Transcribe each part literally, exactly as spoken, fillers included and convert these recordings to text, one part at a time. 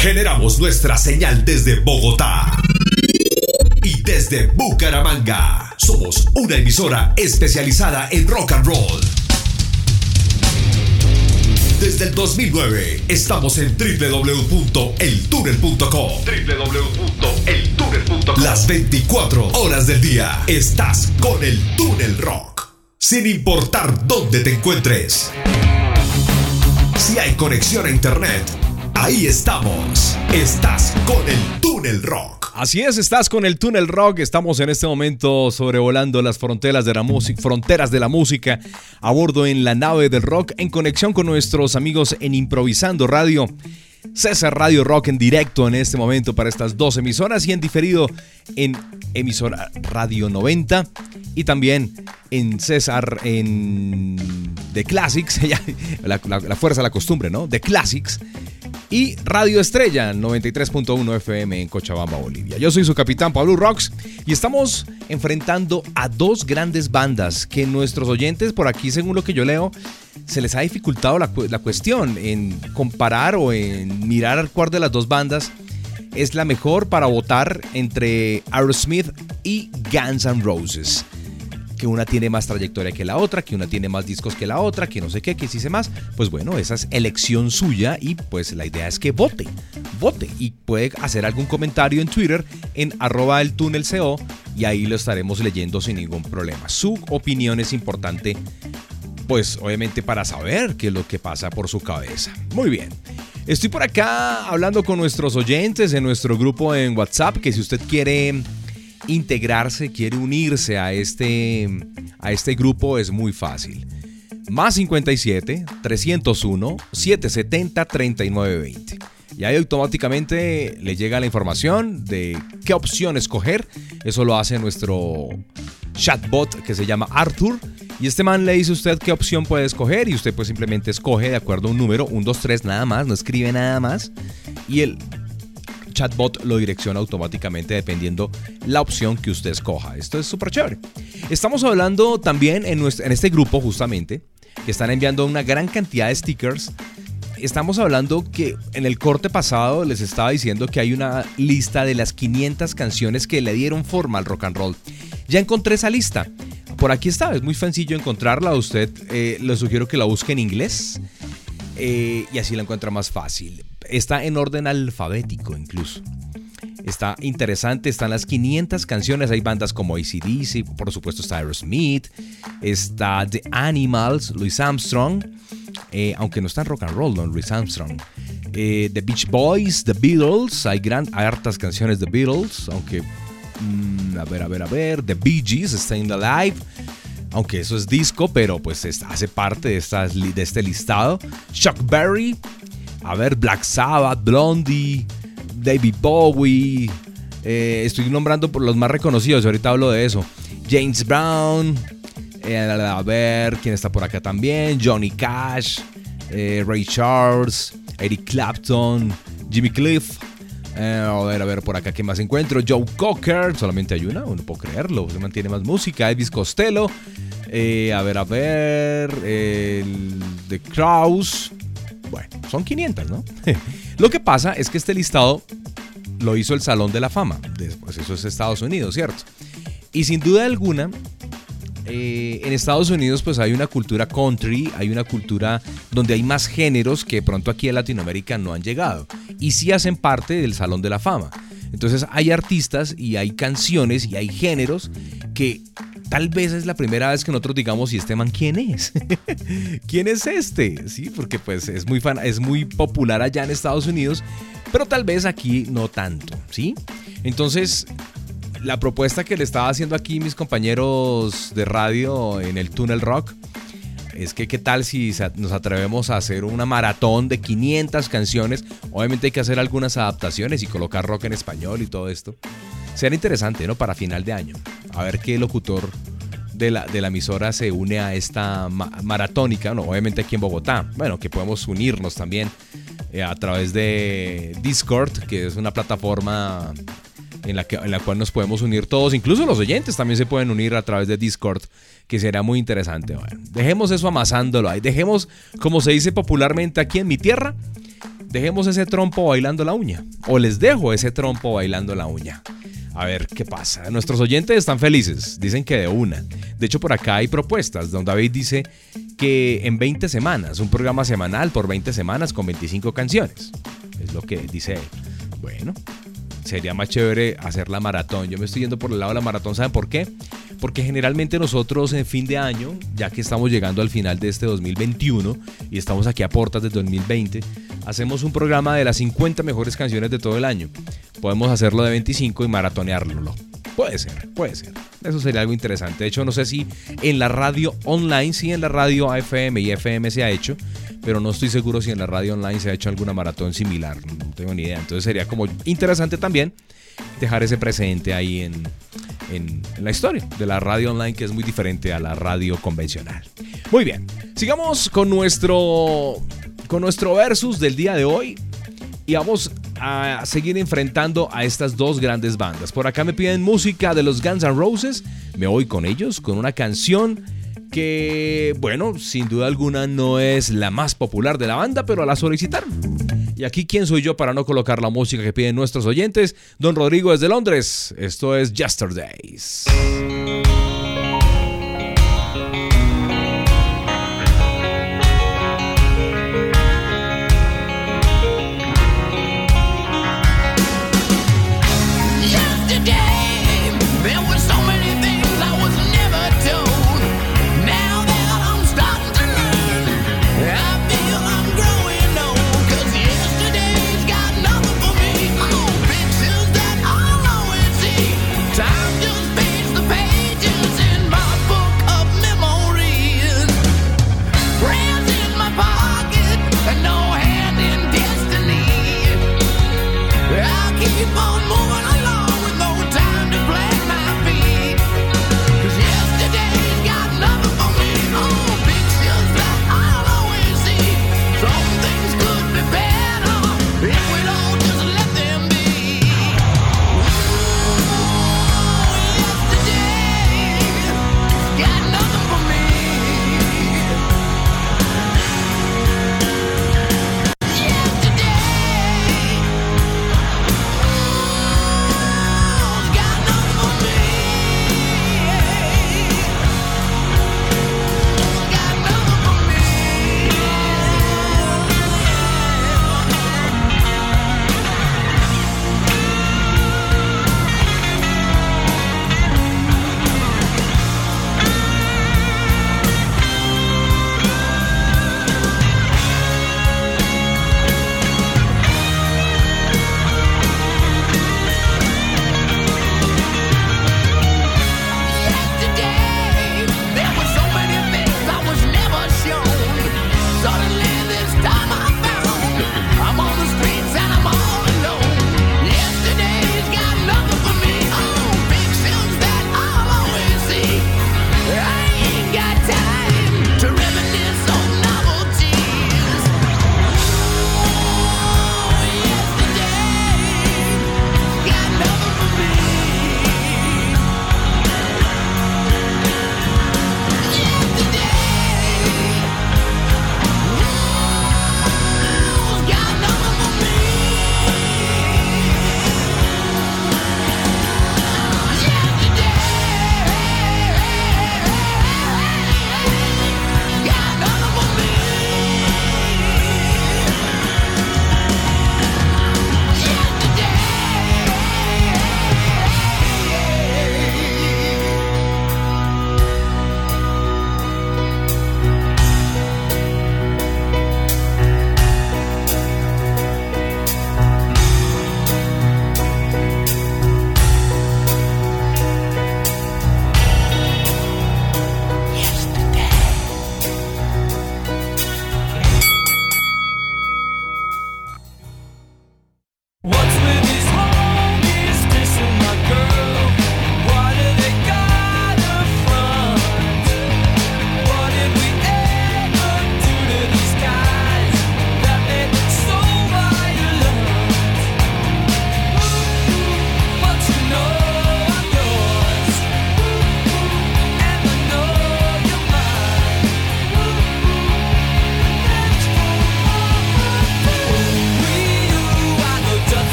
Generamos nuestra señal desde Bogotá y desde Bucaramanga. Somos una emisora especializada en rock and roll. Desde el dos mil nueve estamos en doble u doble u doble u punto el túnel punto com. doble u doble u doble u punto el túnel punto com. Las veinticuatro horas del día estás con el Túnel Rock. Sin importar dónde te encuentres. Si hay conexión a internet, ahí estamos. Estás con el Túnel Rock. Así es, estás con el Túnel Rock. Estamos en este momento sobrevolando las fronteras de la música, fronteras de la música, a bordo en la nave del rock, en conexión con nuestros amigos en Improvisando Radio, César Radio Rock en directo en este momento para estas dos emisoras y en diferido en emisora Radio noventa y también en César en The Classics, la, la, la fuerza de la costumbre, ¿no? The Classics. Y Radio Estrella noventa y tres punto uno F M en Cochabamba, Bolivia. Yo soy su capitán Pablo Rocks y estamos enfrentando a dos grandes bandas que nuestros oyentes por aquí, según lo que yo leo, se les ha dificultado la, la cuestión en comparar o en mirar cuál de las dos bandas es la mejor para votar entre Aerosmith y Guns N' Roses. Que una tiene más trayectoria que la otra, que una tiene más discos que la otra, que no sé qué, que sí sé más. Pues bueno, esa es elección suya y pues la idea es que vote, vote y puede hacer algún comentario en Twitter en arroba el túnel co y ahí lo estaremos leyendo sin ningún problema. Su opinión es importante, pues obviamente para saber qué es lo que pasa por su cabeza. Muy bien. Estoy por acá hablando con nuestros oyentes en nuestro grupo en WhatsApp, que si usted quiere integrarse, quiere unirse a este, a este grupo, es muy fácil. Más cincuenta y siete, trescientos uno, setecientos setenta, treinta y nueve veinte. Y ahí automáticamente le llega la información de qué opción escoger. Eso lo hace nuestro chatbot que se llama Arthur. Y este man le dice a usted qué opción puede escoger y usted pues simplemente escoge de acuerdo a un número, uno, dos, tres, nada más, no escribe nada más. Y el chatbot lo direcciona automáticamente dependiendo la opción que usted escoja. Esto es súper chévere. Estamos hablando también en, nuestro, en este grupo justamente, que están enviando una gran cantidad de stickers. Estamos hablando que en el corte pasado les estaba diciendo que hay una lista de las quinientas canciones que le dieron forma al rock and roll. Ya encontré esa lista. Por aquí está, es muy sencillo encontrarla. Usted eh, le sugiero que la busque en inglés eh, y así la encuentra más fácil. Está en orden alfabético incluso. Está interesante, están las quinientas canciones. Hay bandas como A C D C, por supuesto está Aerosmith, está The Animals, Louis Armstrong, eh, aunque no está en rock and roll, ¿no? Louis Armstrong. Eh, The Beach Boys, The Beatles, hay, gran, hay hartas canciones de Beatles, aunque, mmm, a ver, a ver, a ver, The Bee Gees, Stayin' Alive, aunque eso es disco, pero pues es, hace parte de, esta, de este listado. Chuck Berry, a ver, Black Sabbath, Blondie, David Bowie, eh, estoy nombrando por los más reconocidos, ahorita hablo de eso. James Brown, eh, a ver, ¿quién está por acá también? Johnny Cash, eh, Ray Charles, Eric Clapton, Jimmy Cliff, eh, a ver, a ver, por acá, ¿qué más encuentro? Joe Cocker, solamente hay una, no puedo creerlo, se mantiene más música. Elvis Costello, eh, a ver, a ver, eh, The Kraus. Bueno, son quinientas, ¿no? Lo que pasa es que este listado lo hizo el Salón de la Fama. Pues eso es Estados Unidos, ¿cierto? Y sin duda alguna, eh, en Estados Unidos pues hay una cultura country, hay una cultura donde hay más géneros que de pronto aquí en Latinoamérica no han llegado. Y sí hacen parte del Salón de la Fama. Entonces hay artistas y hay canciones y hay géneros que tal vez es la primera vez que nosotros digamos, ¿y este man quién es? ¿Quién es este? Sí, porque pues es muy, fan, es muy popular allá en Estados Unidos, pero tal vez aquí no tanto, ¿sí? Entonces, la propuesta que le estaba haciendo aquí mis compañeros de radio en el Túnel Rock es que qué tal si nos atrevemos a hacer una maratón de quinientas canciones. Obviamente hay que hacer algunas adaptaciones y colocar rock en español y todo esto. Será interesante, ¿no? Para final de año. A ver qué locutor de la, de la emisora se une a esta ma- maratónica, ¿no? Obviamente aquí en Bogotá. Bueno, que podemos unirnos también eh, a través de Discord, que es una plataforma en la, que, en la cual nos podemos unir todos. Incluso los oyentes también se pueden unir a través de Discord, que será muy interesante. Bueno, dejemos eso amasándolo ahí. Dejemos, como se dice popularmente aquí en mi tierra, dejemos ese trompo bailando la uña. O les dejo ese trompo bailando la uña. A ver qué pasa. Nuestros oyentes están felices. Dicen que de una. De hecho, por acá hay propuestas. Don David dice que en veinte semanas, un programa semanal por veinte semanas con veinticinco canciones. Es lo que dice él. Bueno, sería más chévere hacer la maratón. Yo me estoy yendo por el lado de la maratón. ¿Saben por qué? Porque generalmente nosotros en fin de año, ya que estamos llegando al final de este dos mil veintiuno y estamos aquí a puertas del dos mil veinte, hacemos un programa de las cincuenta mejores canciones de todo el año. Podemos hacerlo de veinticinco y maratonearlo. Puede ser, puede ser. Eso sería algo interesante. De hecho, no sé si en la radio online, sí en la radio A F M y F M se ha hecho, pero no estoy seguro si en la radio online se ha hecho alguna maratón similar. No tengo ni idea. Entonces sería como interesante también dejar ese precedente ahí en, en, en la historia de la radio online, que es muy diferente a la radio convencional. Muy bien, sigamos con nuestro, con nuestro versus del día de hoy y vamos a seguir enfrentando a estas dos grandes bandas. Por acá me piden música de los Guns N' Roses. Me voy con ellos, con una canción que, bueno, sin duda alguna no es la más popular de la banda, pero la solicitaron. Y aquí, ¿quién soy yo para no colocar la música que piden nuestros oyentes? Don Rodrigo desde Londres. Esto es Yesterdays. Time just fades the pain.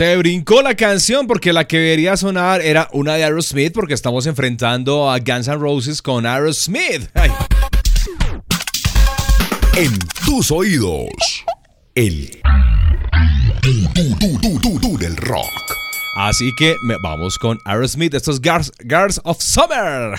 Se brincó la canción porque la que debería sonar era una de Aerosmith porque estamos enfrentando a Guns N' Roses con Aerosmith. Ay. En tus oídos, el Túnel Rock. Así que me, vamos con Aerosmith, estos Girls, Girls of Summer.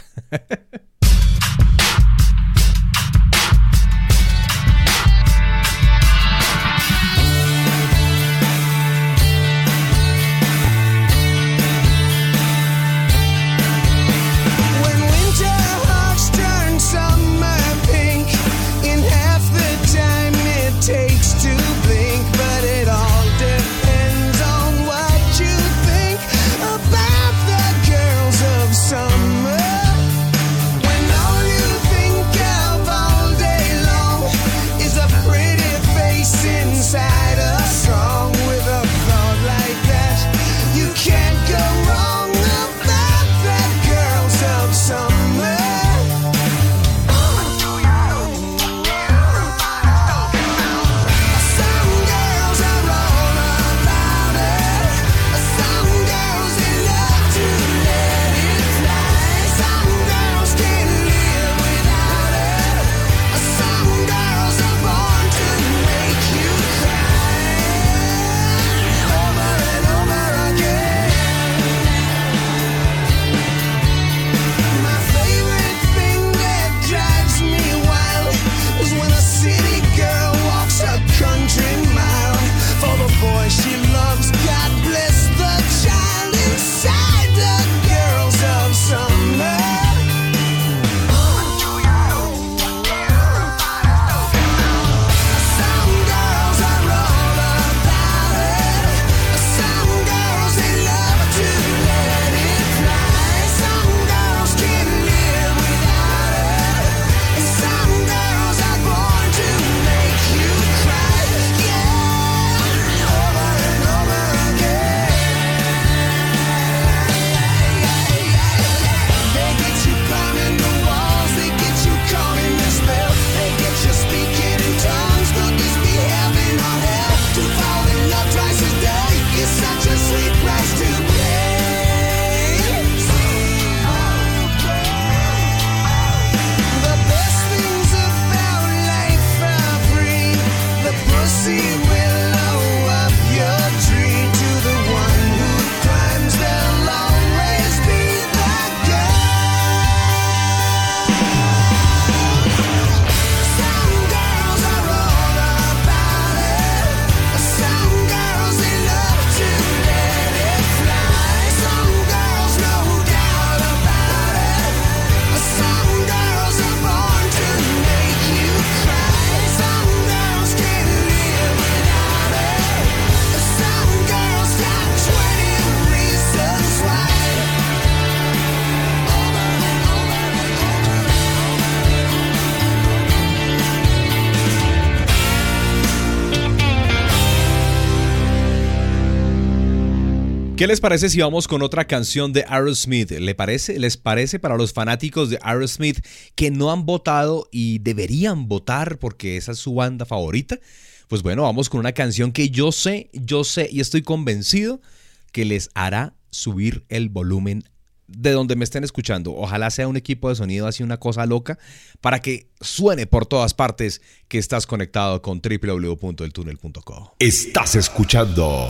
¿Qué les parece si vamos con otra canción de Aerosmith? ¿Le parece? ¿Les parece para los fanáticos de Aerosmith que no han votado y deberían votar porque esa es su banda favorita? Pues bueno, vamos con una canción que yo sé, yo sé y estoy convencido que les hará subir el volumen de donde me estén escuchando. Ojalá sea un equipo de sonido así, una cosa loca, para que suene por todas partes que estás conectado con doble u doble u doble u punto el túnel punto co. Estás escuchando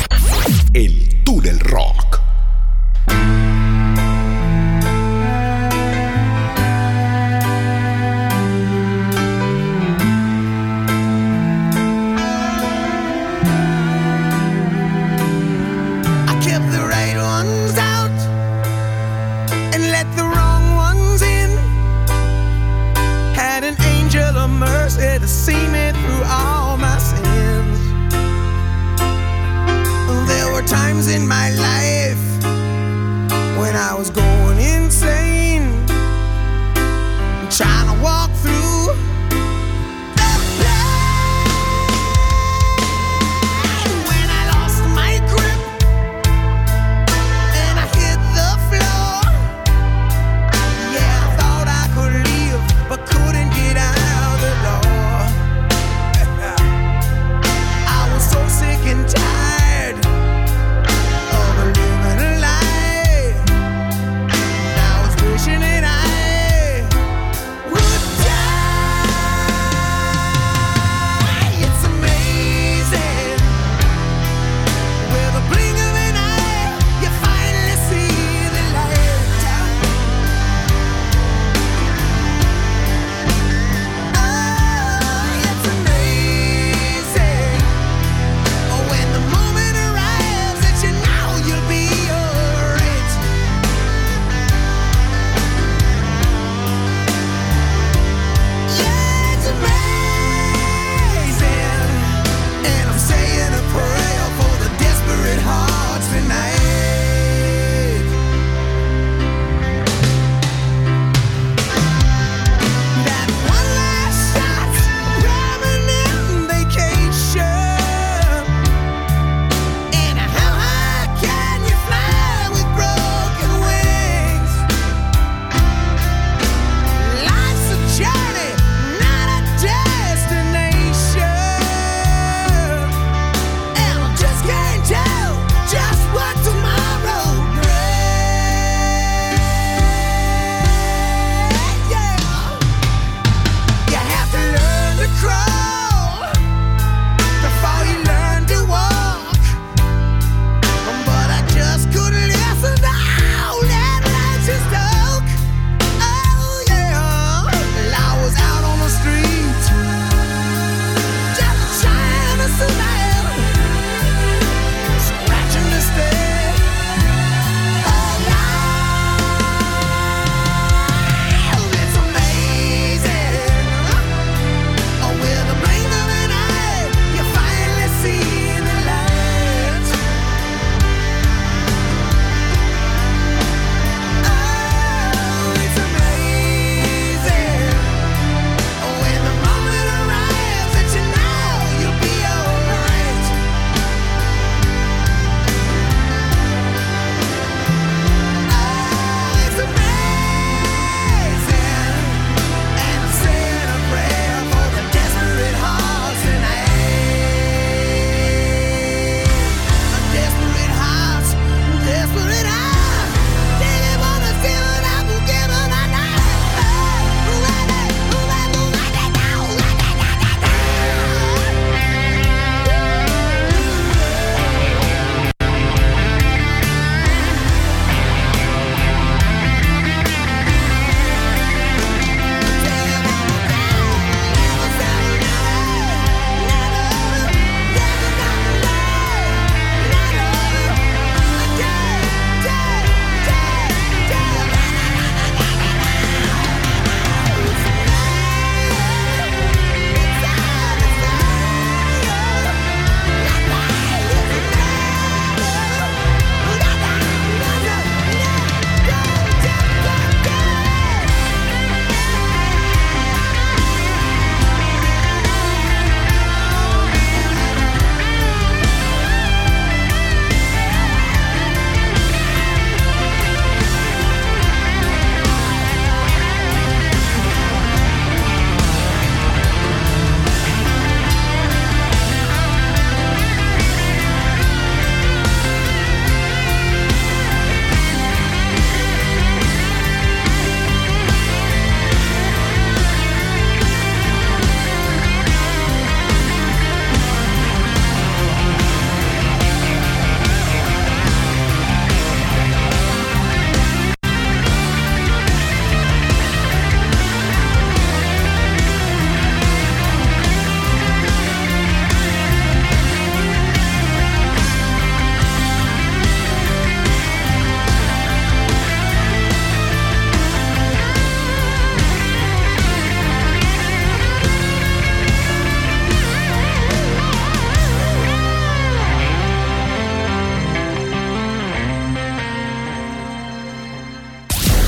El Túnel Rock. To see me through all my sins. There were times in my life when I was going insane, trying to walk through the pain. When I lost my grip and I hit the floor,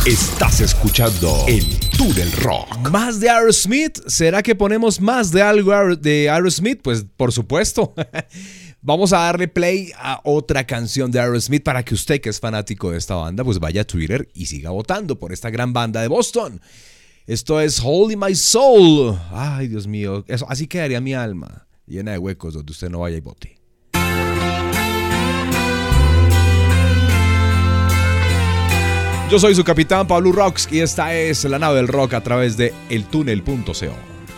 Estás escuchando El Túnel Rock. ¿Más de Aerosmith? ¿Será que ponemos más de algo de Aerosmith? Pues por supuesto. Vamos a darle play a otra canción de Aerosmith para que usted, que es fanático de esta banda, pues vaya a Twitter y siga votando por esta gran banda de Boston. Esto es Holy My Soul. Ay, Dios mío, eso, así quedaría mi alma, llena de huecos donde usted no vaya y vote. Yo soy su capitán Pablo Rocks y esta es la nave del rock a través de el túnel punto co.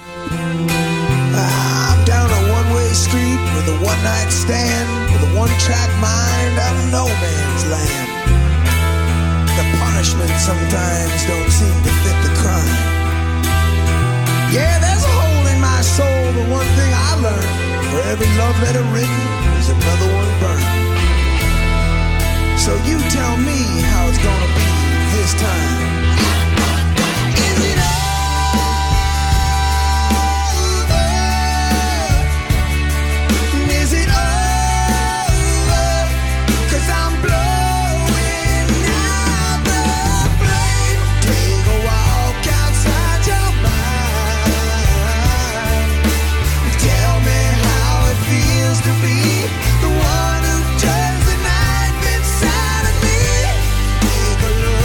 I'm down a one-way street with a one-night stand, with a one-track mind out of no man's land. The punishment sometimes don't seem to fit the crime. Yeah, there's a hole in my soul, but one thing I learned, for every love letter written, there's another one burned. So you tell me how it's gonna be this time. Is it over? Is it over? 'Cause I'm blowing out the flame. Take a walk outside your mind. Tell me how it feels to be the one who turns the knife inside of me. Take a look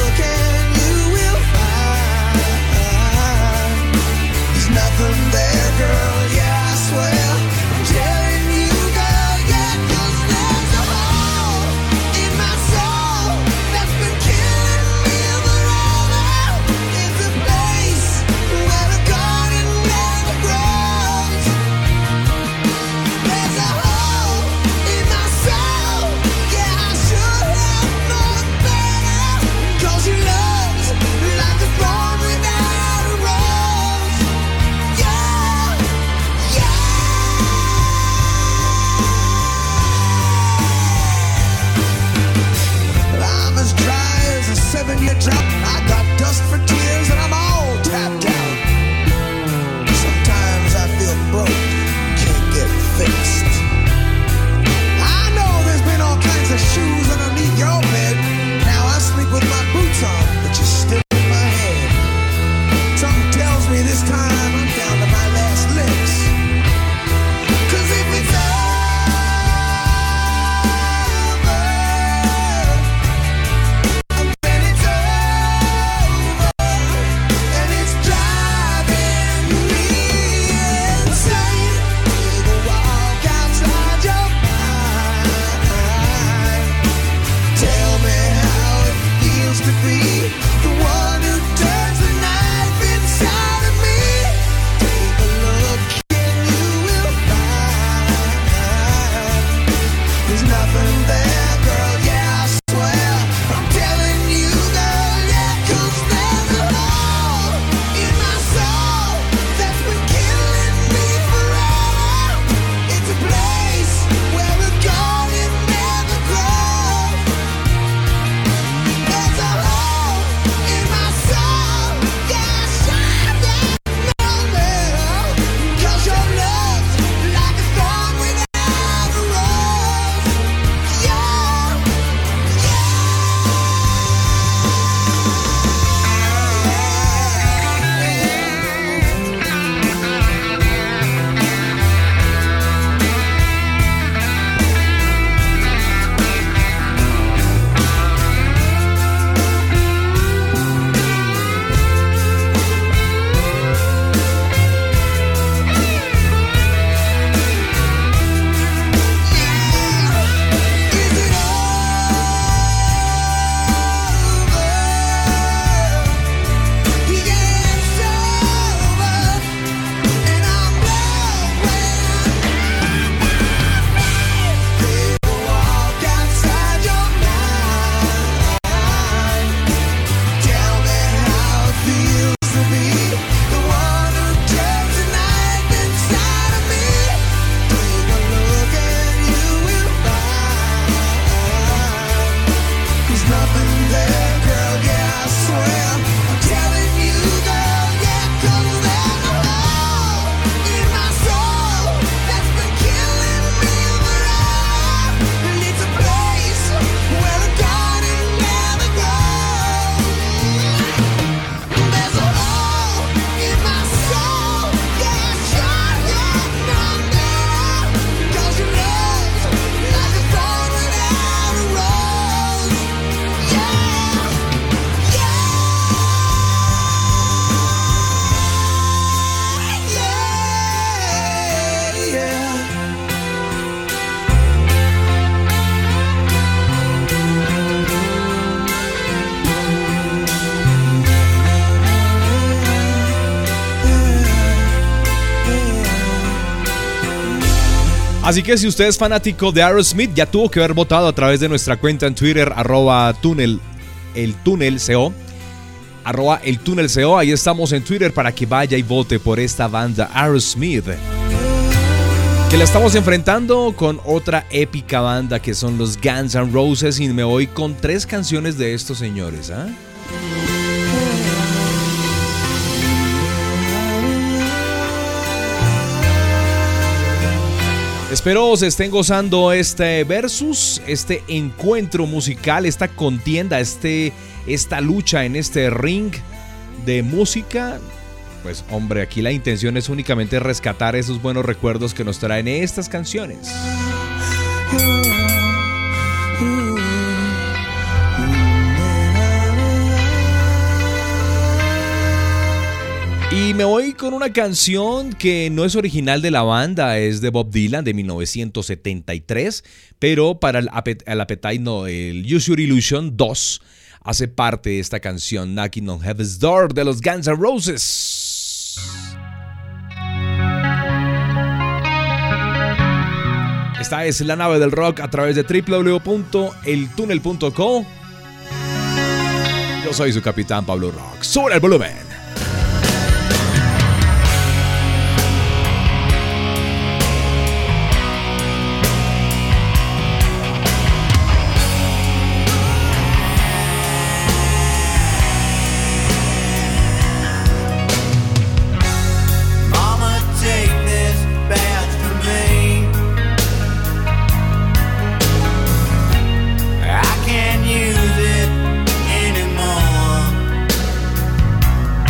Así que si usted es fanático de Aerosmith, ya tuvo que haber votado a través de nuestra cuenta en Twitter, arroba túnel, el túnel co, arroba el túnel co. Ahí estamos en Twitter para que vaya y vote por esta banda Aerosmith, que la estamos enfrentando con otra épica banda que son los Guns N' Roses. Y me voy con tres canciones de estos señores, ¿ah? ¿eh? Espero se estén gozando este versus, este encuentro musical, esta contienda, este, esta lucha en este ring de música. Pues hombre, aquí la intención es únicamente rescatar esos buenos recuerdos que nos traen estas canciones. Y me voy con una canción que no es original de la banda, es de Bob Dylan de mil novecientos setenta y tres, pero para el, el Appetite No, el Use Your Illusion dos hace parte de esta canción, Knocking on Heaven's Door de los Guns N' Roses. Esta es la nave del rock a través de doble u doble u doble u punto el túnel punto co. Yo soy su capitán Pablo Rock. ¡Sube el volumen! I can't use it anymore.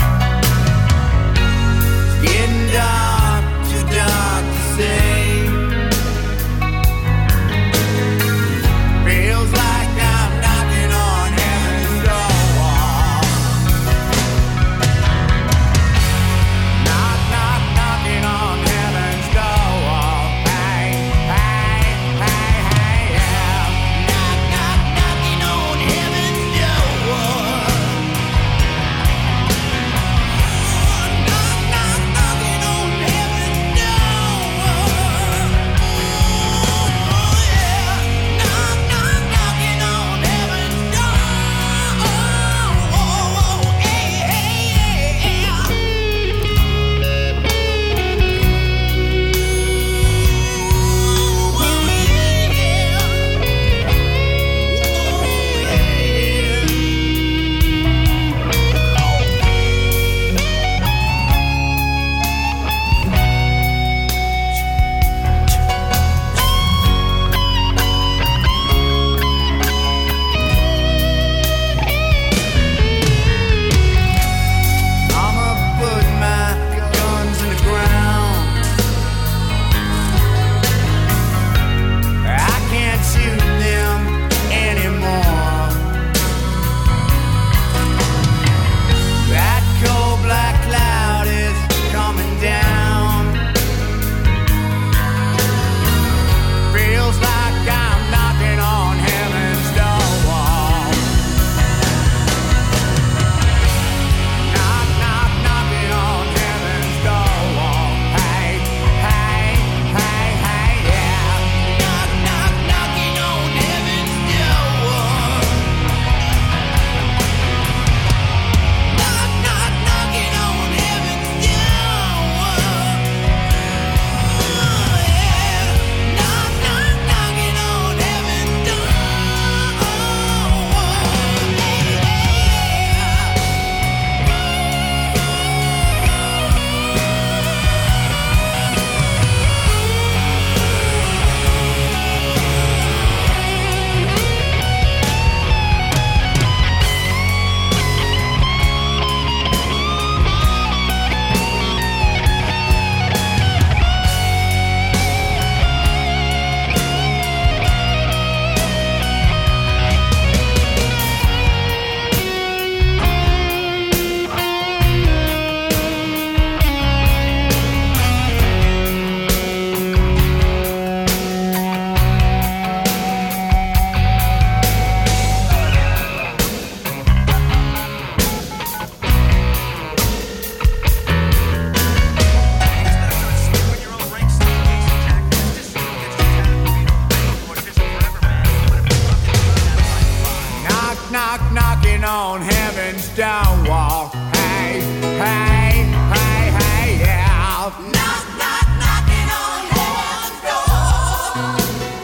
Stonewall. Hey, hey, hey, hey, yeah. Knock, knock, knocking on heaven's door.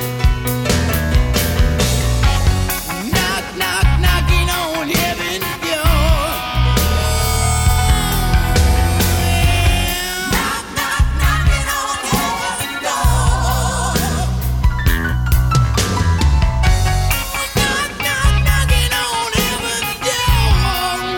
Knock, knock, knocking on heaven's door. Knock, knock, knocking on heaven's door. Knock, knock, knocking on heaven's door.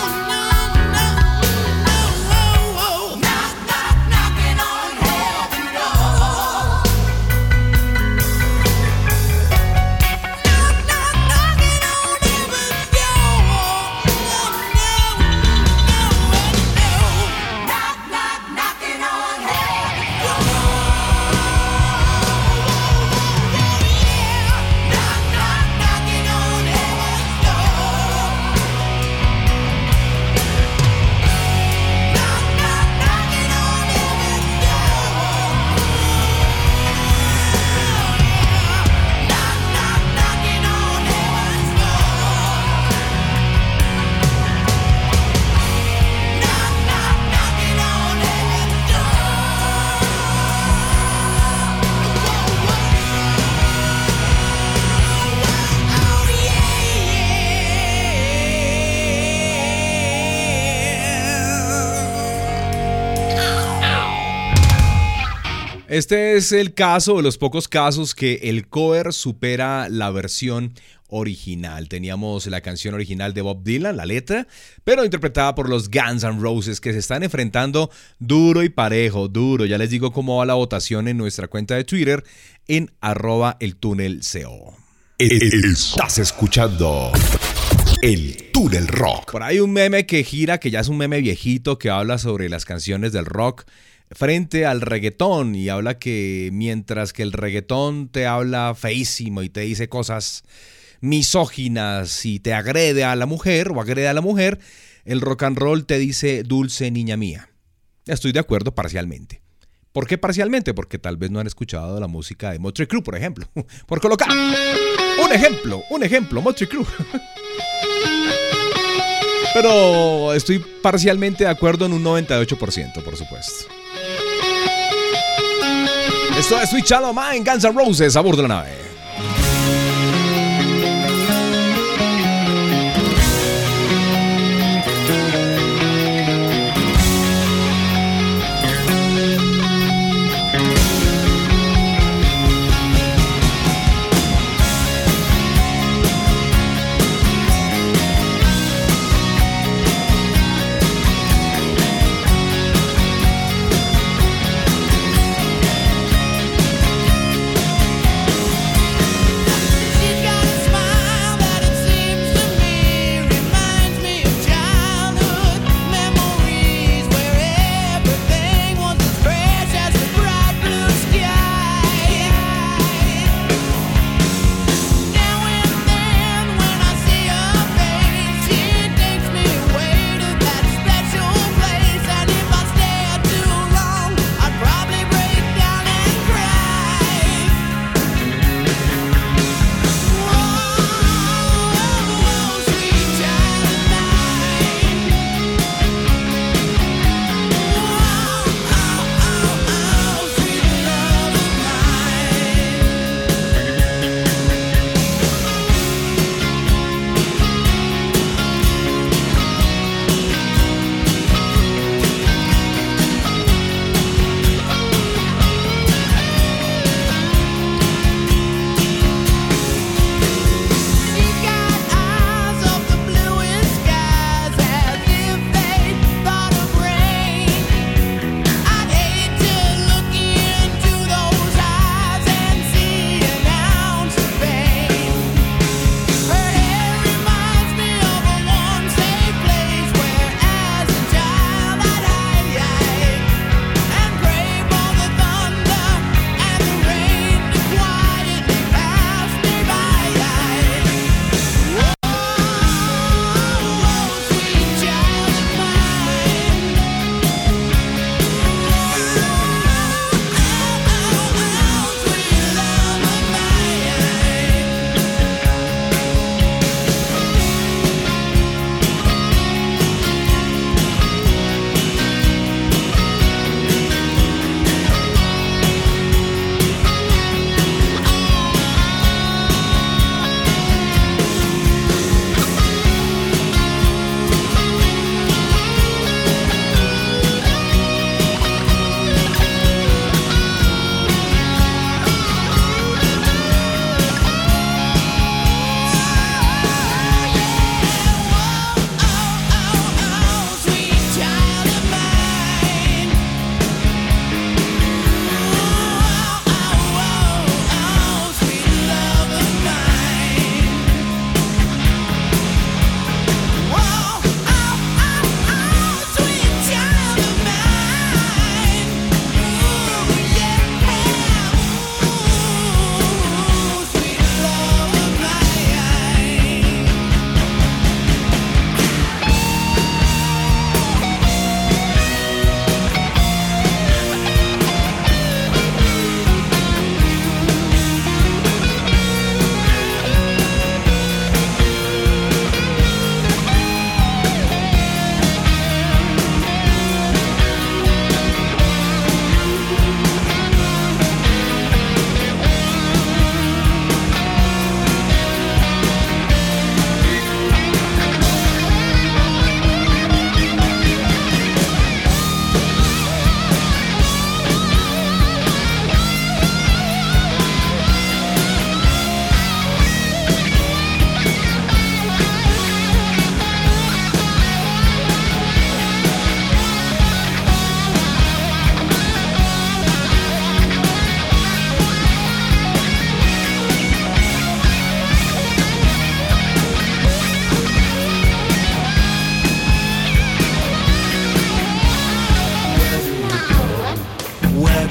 Este es el caso de los pocos casos que el cover supera la versión original. Teníamos la canción original de Bob Dylan, la letra, pero interpretada por los Guns N' Roses, que se están enfrentando duro y parejo, duro. Ya les digo cómo va la votación en nuestra cuenta de Twitter en arroba el túnel co. Estás escuchando El Túnel Rock. Por ahí un meme que gira, que ya es un meme viejito, que habla sobre las canciones del rock frente al reggaetón, y habla que mientras que el reggaetón te habla feísimo y te dice cosas misóginas y te agrede a la mujer o agrede a la mujer, el rock and roll te dice dulce niña mía. Estoy de acuerdo parcialmente. ¿Por qué parcialmente? Porque tal vez no han escuchado la música de Mötley Crüe, por ejemplo. Por colocar un ejemplo, un ejemplo, Mötley Crüe. Pero estoy parcialmente de acuerdo en un noventa y ocho por ciento, por supuesto. Esto es Sweet Child O' Mine, Guns N' Roses, a bordo de la nave. Knock,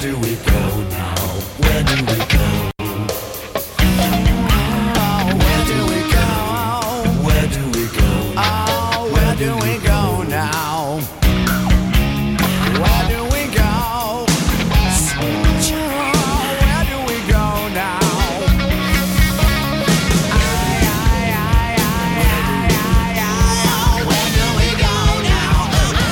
do we go now? Where do we go? Oh, where do we go? Where do we go? Oh, where do we go now? Where do we go? Sweet child, where do we go now? Ay, ay, ay, ay, ay, ay, ay. Where do we go now?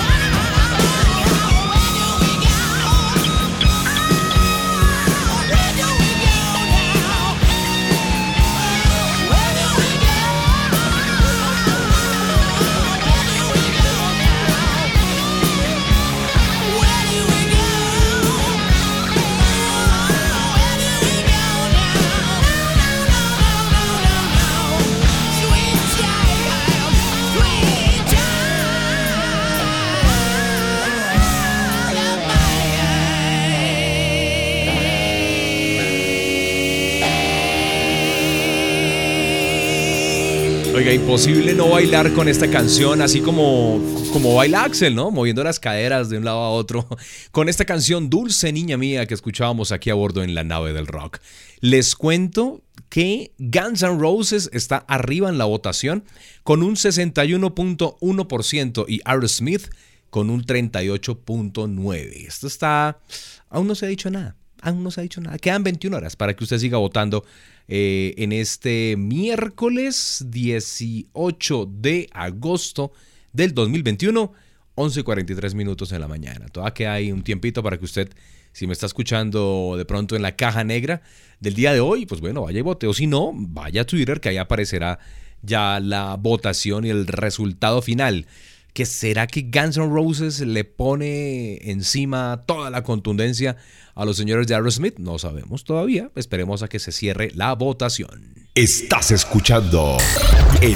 Oiga, imposible no bailar con esta canción, así como, como baila Axel, ¿no? Moviendo las caderas de un lado a otro. Con esta canción Dulce Niña Mía que escuchábamos aquí a bordo en la nave del rock. Les cuento que Guns N' Roses está arriba en la votación con un sesenta y uno punto uno por ciento y Aerosmith con un treinta y ocho punto nueve por ciento. Esto está... Aún no se ha dicho nada. Aún no se ha dicho nada. Quedan veintiuna horas para que usted siga votando eh, en este miércoles dieciocho de agosto del dos mil veintiuno, once y cuarenta y tres minutos en la mañana. Todavía queda ahí un tiempito para que usted, si me está escuchando de pronto en la caja negra del día de hoy, pues bueno, vaya y vote. O si no, vaya a Twitter, que ahí aparecerá ya la votación y el resultado final. ¿Que será que Guns N' Roses le pone encima toda la contundencia a los señores de Aerosmith? No sabemos todavía. Esperemos a que se cierre la votación. Estás escuchando el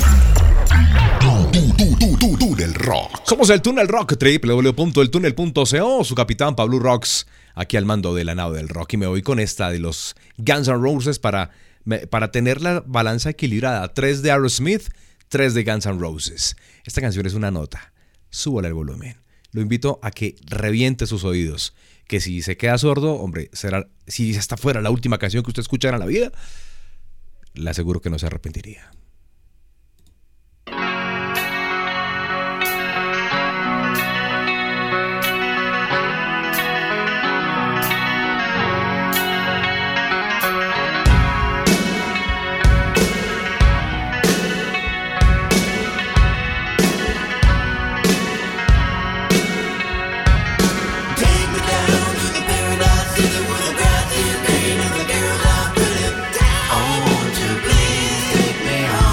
Túnel Rock. Somos el Túnel Rock, doble u doble u doble u punto el túnel punto co. Su capitán Pablo Rocks, aquí al mando de la nave del rock. Y me voy con esta de los Guns N' Roses para, para tener la balanza equilibrada. Tres de Aerosmith, tres de Guns N' Roses. Esta canción es una nota. Súbale el volumen. Lo invito a que reviente sus oídos. Que si se queda sordo, hombre, será, si esta fuera la última canción que usted escuchara en la vida, le aseguro que no se arrepentiría. I want to please take me home.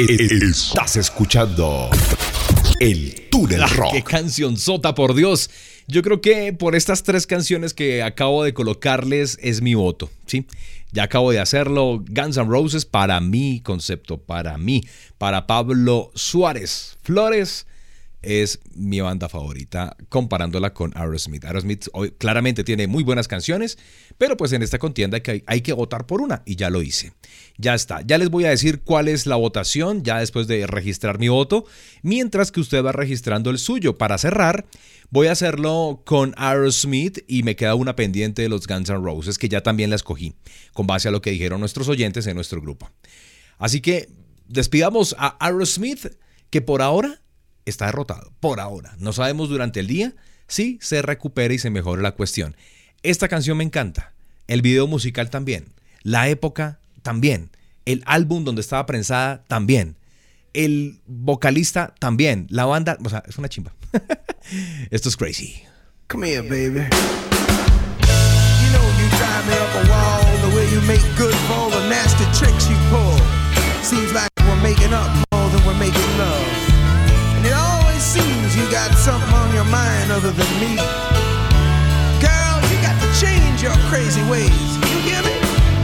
Estás escuchando El Túnel Ah, Rock. ¡Qué cancionzota, por Dios! Yo creo que por estas tres canciones que acabo de colocarles es mi voto, ¿sí? Ya acabo de hacerlo. Guns N' Roses para mi concepto, para mí, para Pablo Suárez Flores, es mi banda favorita comparándola con Aerosmith. Aerosmith hoy claramente tiene muy buenas canciones, pero pues en esta contienda hay que, hay que votar por una y ya lo hice. Ya está, ya les voy a decir cuál es la votación ya después de registrar mi voto, mientras que usted va registrando el suyo. Para cerrar, voy a hacerlo con Aerosmith y me queda una pendiente de los Guns N' Roses que ya también la escogí con base a lo que dijeron nuestros oyentes en nuestro grupo. Así que despidamos a Aerosmith, que por ahora está derrotado, por ahora. No sabemos durante el día si se recupera y se mejora la cuestión. Esta canción me encanta, el video musical también, la época también, el álbum donde estaba prensada también, el vocalista también, la banda, o sea, es una chimba. Esto es Crazy. Come here, baby. You know you drive me up a wall, the way you make good for all the nasty tricks you pull. Seems like we're making up more than we're making love. And it always seems you got something on your mind other than me. Girl, you got to change your crazy ways. You hear me?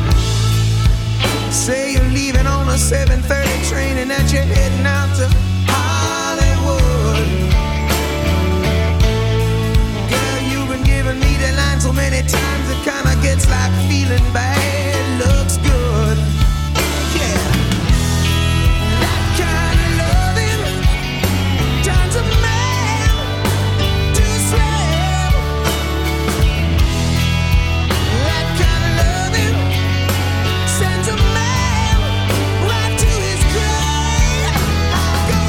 Say you're leaving on a seven thirty train and that you're heading out to Hollywood. Girl, you've been giving me the line so many times it kinda gets like feeling bad looks good. Yeah. That kind of loving turns a man to slave. That kind of loving sends a man right to his grave. I'm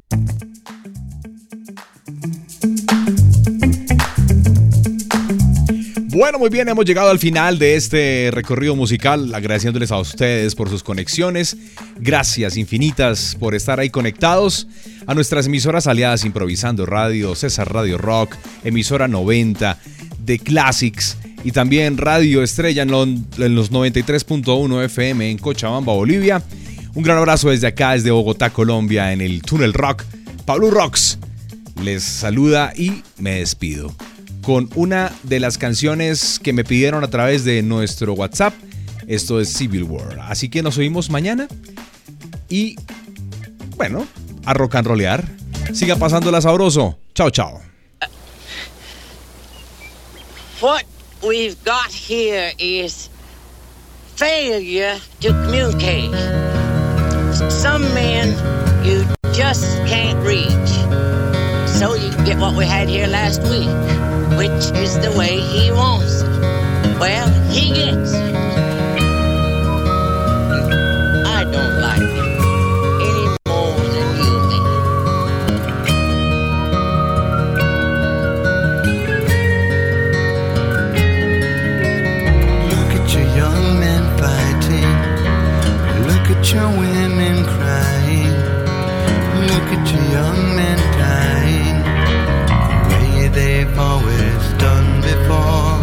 Bueno, muy bien, hemos llegado al final de este recorrido musical, agradeciéndoles a ustedes por sus conexiones. Gracias infinitas por estar ahí conectados a nuestras emisoras aliadas Improvisando Radio, César Radio Rock, Emisora noventa, The Classics y también Radio Estrella en, lo, en los noventa y tres punto uno F M en Cochabamba, Bolivia. Un gran abrazo desde acá, desde Bogotá, Colombia, en el Túnel Rock. Pablo Rocks les saluda y me despido con una de las canciones que me pidieron a través de nuestro WhatsApp. Esto es Civil War. Así que nos oímos mañana y, bueno, a rock and rollear. Siga pasándola sabroso. Chao, chao. What we've got here is failure to communicate. Some men you just can't reach. So you get what we had here last week, which is the way he wants it. Well, he gets it. I don't like it any more than you do. Look at your young men fighting. Look at your women crying. Look at your young men dying. They've always done before.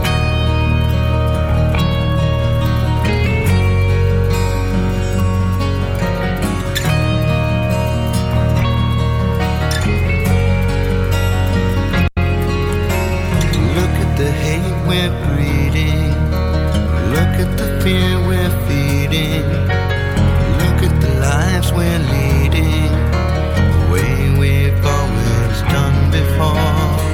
Look at the hate we're breeding. Look at the fear we're feeding. Look at the lives we're leading. The way we've always done before.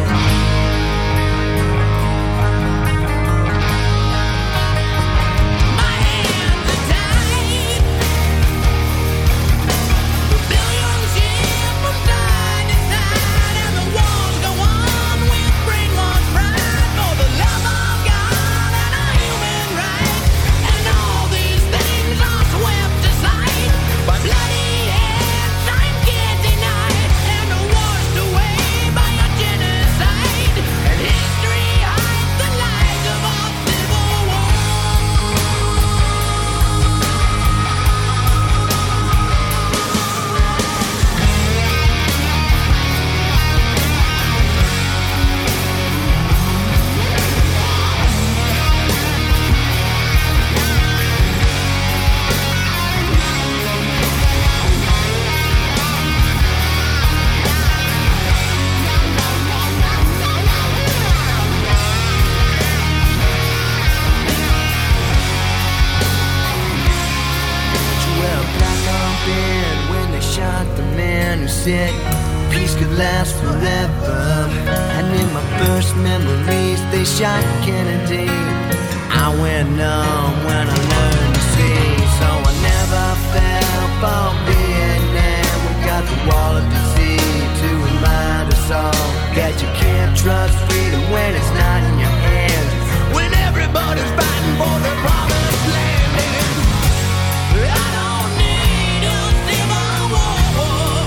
Peace could last forever. And in my first memories, they shot Kennedy. I went numb when I learned to see. So I never fell for Vietnam. We got the wall of disease to remind us all that you can't trust freedom when it's not in your hands. When everybody's fighting for the promised land. And I don't need a civil war.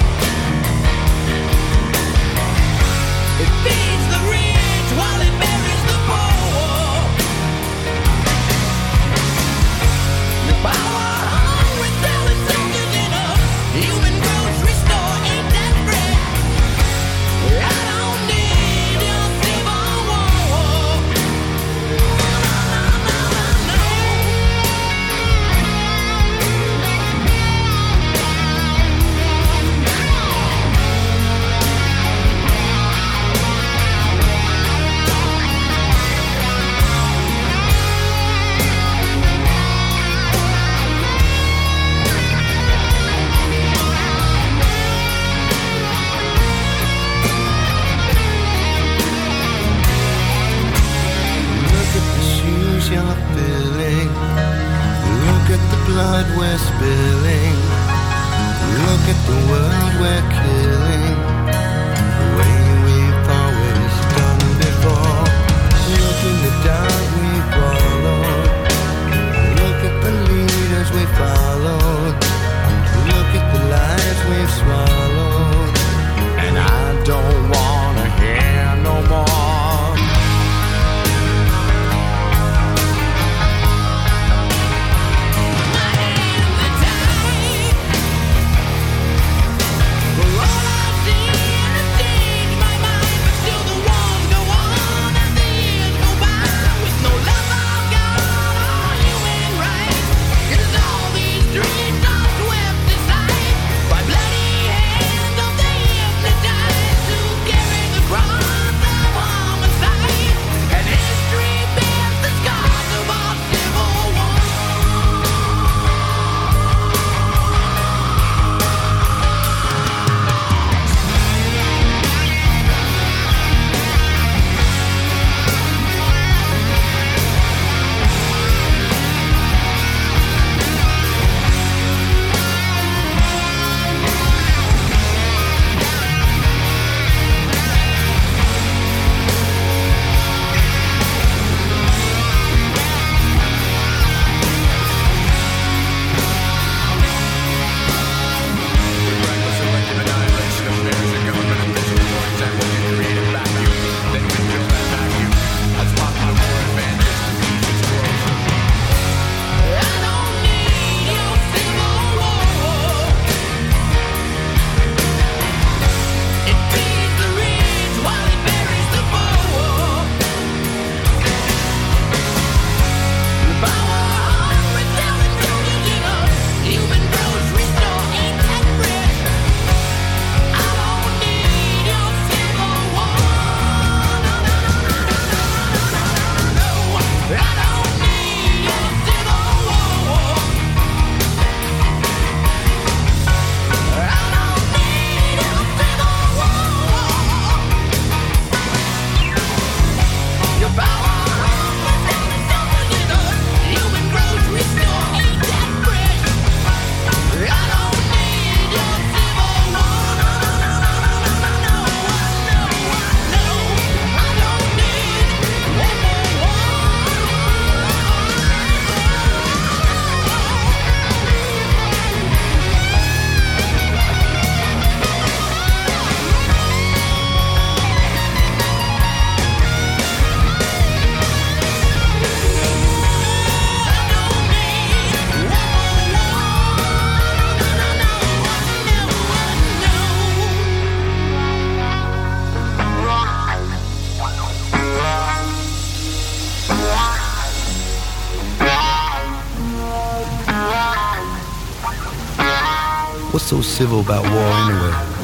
It feeds the rich while it buries the poor. The power hungry selling soldiers in a human grocery store ain't that What's so civil about war anyway?